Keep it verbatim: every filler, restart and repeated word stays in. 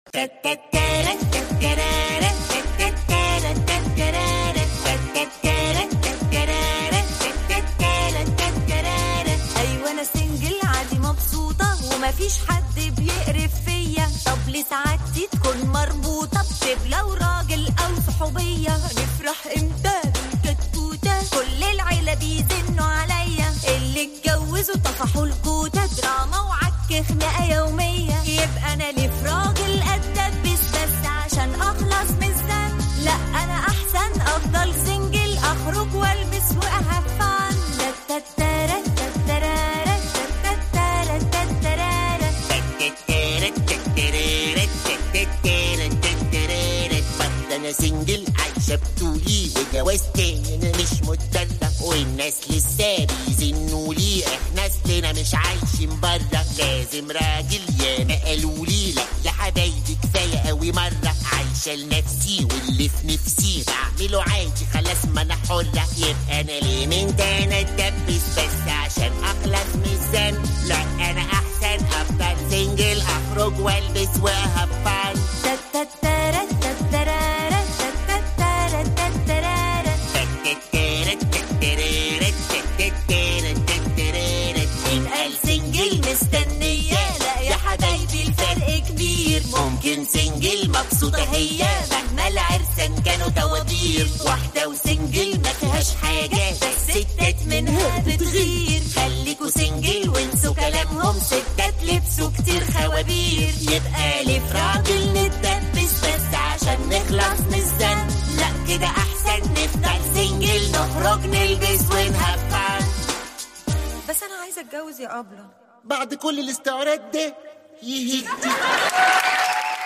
ايوه انا سنجل عادي مبسوطه ومفيش حد بيقرف فيا. طب ليه سعادتي تكون مربوطه بشبله وراجل او صحوبيه؟ نفرح امتى بالكتكوته؟ كل العيله بيزنوا عليا، اللي اتجوزوا طفحوا الكوته. دراما وعك خناقه يوميه، يبقى انا ليه في راجل اتدبس بس عشان اخلص من الذنب؟ لا انا احسن افضل سنجل، اخرج والبس واهفن. انا سنجل عايشه بطولي وجواز تاني انا مش متدلع، والناس لسه بيزنوا لي احنا اصلنا مش عايشين بره. لازم راجل ياما قالولي لا يا حبايبي كفايه قوي مره. عايشه لنفسي واللي في نفسي بعمله عادي خلاص ما انا حره. يبقى انا ليه من تاني اتدبس بس عشان اخلص من الذنب؟ لا انا احسن افضل سنجل، اخرج والبس وهفن. مستنية لا يا حبايبي الفرق كبير. ممكن سنجل مبسوطة هي مهما العرسان كانوا توابير. واحدة وسنجل ما فيهاش حاجة بس ستات منها بتغير. خليكوا سنجل وانسوا كلامهم، ستات لبسوا كتير خوابير. يبقى ليه في راجل نتدبس بس عشان نخلص من الذنب؟ لا كده احسن نفضل سنجل، نخرج نلبس ونهفن. بس انا عايزة اتجوز يا أبلة بعد كل الاستعراض ده يهدي.